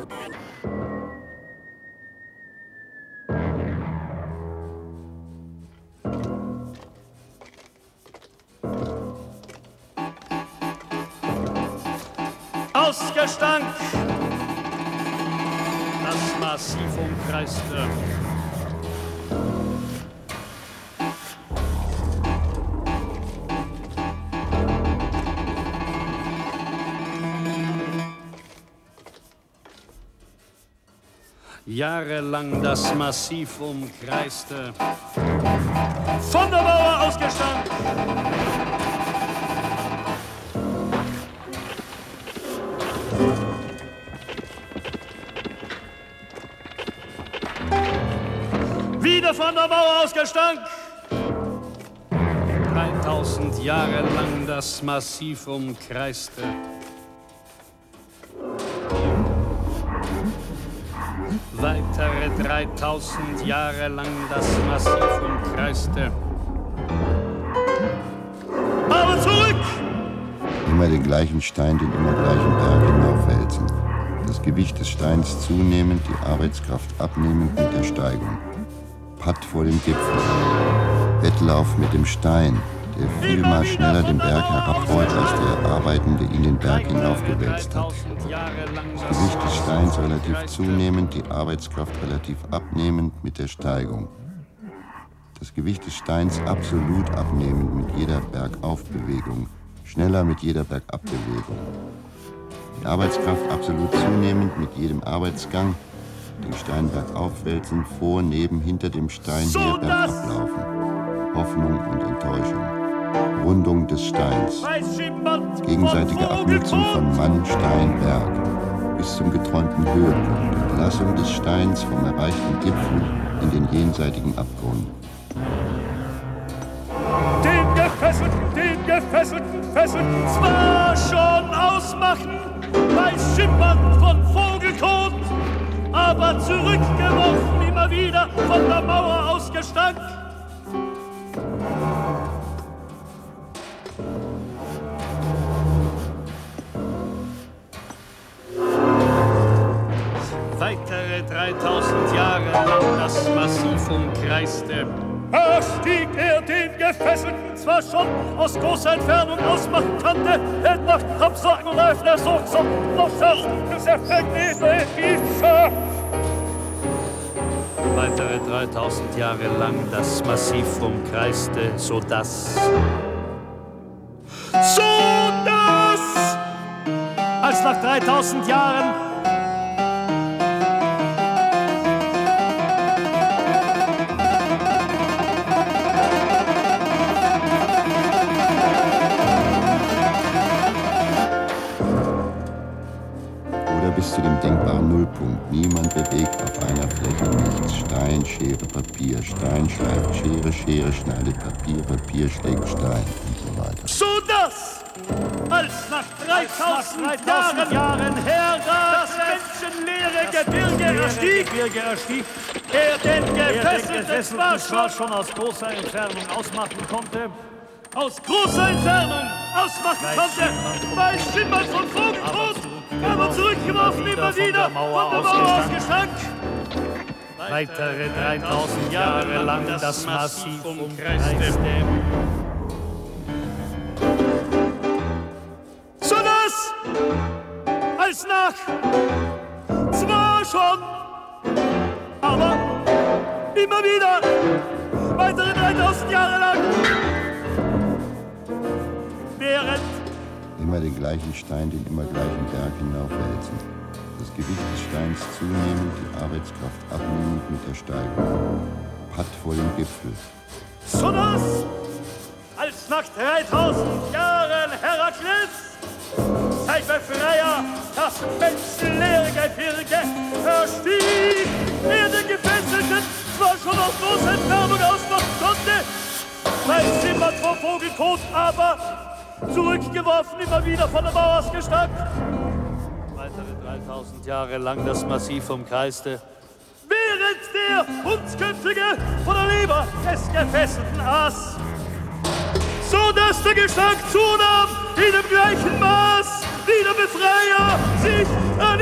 Ausgestank, das Massiv umkreiste. Jahrelang das Massiv umkreiste. Von der Mauer ausgestank. Wieder von der Mauer ausgestank. 3000 Jahre lang das Massiv umkreiste. Weitere 3000 Jahre lang das Massiv umkreiste. Aber zurück! Immer den gleichen Stein, den immer gleichen Berg hinaufwälzen. Das Gewicht des Steins zunehmend, die Arbeitskraft abnehmend mit der Steigung. Patt vor dem Gipfel. Wettlauf mit dem Stein, der vielmal schneller den Berg herabrollt, als der Arbeitende ihn den Berg hinaufgewälzt hat. Das Gewicht des Steins relativ zunehmend, die Arbeitskraft relativ abnehmend mit der Steigung. Das Gewicht des Steins absolut abnehmend mit jeder Bergaufbewegung, schneller mit jeder Bergabbewegung. Die Arbeitskraft absolut zunehmend mit jedem Arbeitsgang, den Stein bergaufwälzen, vor, neben, hinter dem Stein her bergablaufen. Hoffnung und Enttäuschung. Rundung des Steins. Gegenseitige Abnutzung von Mann, Stein, Berg. Bis zum geträumten Höhepunkt. Entlassung des Steins vom erreichten Gipfel in den jenseitigen Abgrund. Den Gefesselten zwar schon ausmachen, bei Schimmern von Vogelkot, aber zurückgeworfen immer wieder von der Mauer ausgestank. Weitere 3000 Jahre lang das Massiv umkreiste. Da stieg den Gefesselten zwar schon aus großer Entfernung ausmachen konnte, er macht Absagen und öffnet so noch schafft, bis er vergnügt in Weitere 3000 Jahre lang das Massiv umkreiste, sodass als nach 3000 Jahren bis zu dem denkbaren Nullpunkt. Niemand bewegt auf einer Fläche nichts. Stein, Schere, Papier. Stein schleift Schere, Schere schneidet Papier, Papier schlägt Stein und so weiter. Sodass, als nach 3000 Jahren her das menschenleere Gebirge erstieg, er den Gefesselten zwar schon aus großer Entfernung ausmachen konnte, bei Schimmern von Vogelkot, aber zurückgeworfen immer wieder von der Mauer ausgestank. Weitere 3000 Jahre lang das Massiv umkreiste. Sodass, als nach zwar schon, aber immer wieder weitere 3000 Jahre lang während immer den gleichen Stein, den immer gleichen Berg hinaufwälzen. Das Gewicht des Steins zunehmend, die Arbeitskraft abnehmend mit der Steigung. Patt vor dem Gipfel. Sodass, als nach 3000 Jahren Herakles, sein Befreier, das menschenleere Gebirge erstieg, er den Gefesselten zwar schon aus großer Entfernung ausmachen konnte, bei Schimmern vor Vogelkot, aber zurückgeworfen immer wieder von der Mauer ausgestank. Weitere 3000 Jahre lang das Massiv umkreiste. Während der Hundsköpfige von der Leber des Gefesselten aß. So dass der Gestank zunahm in dem gleichen Maß, wie der Befreier sich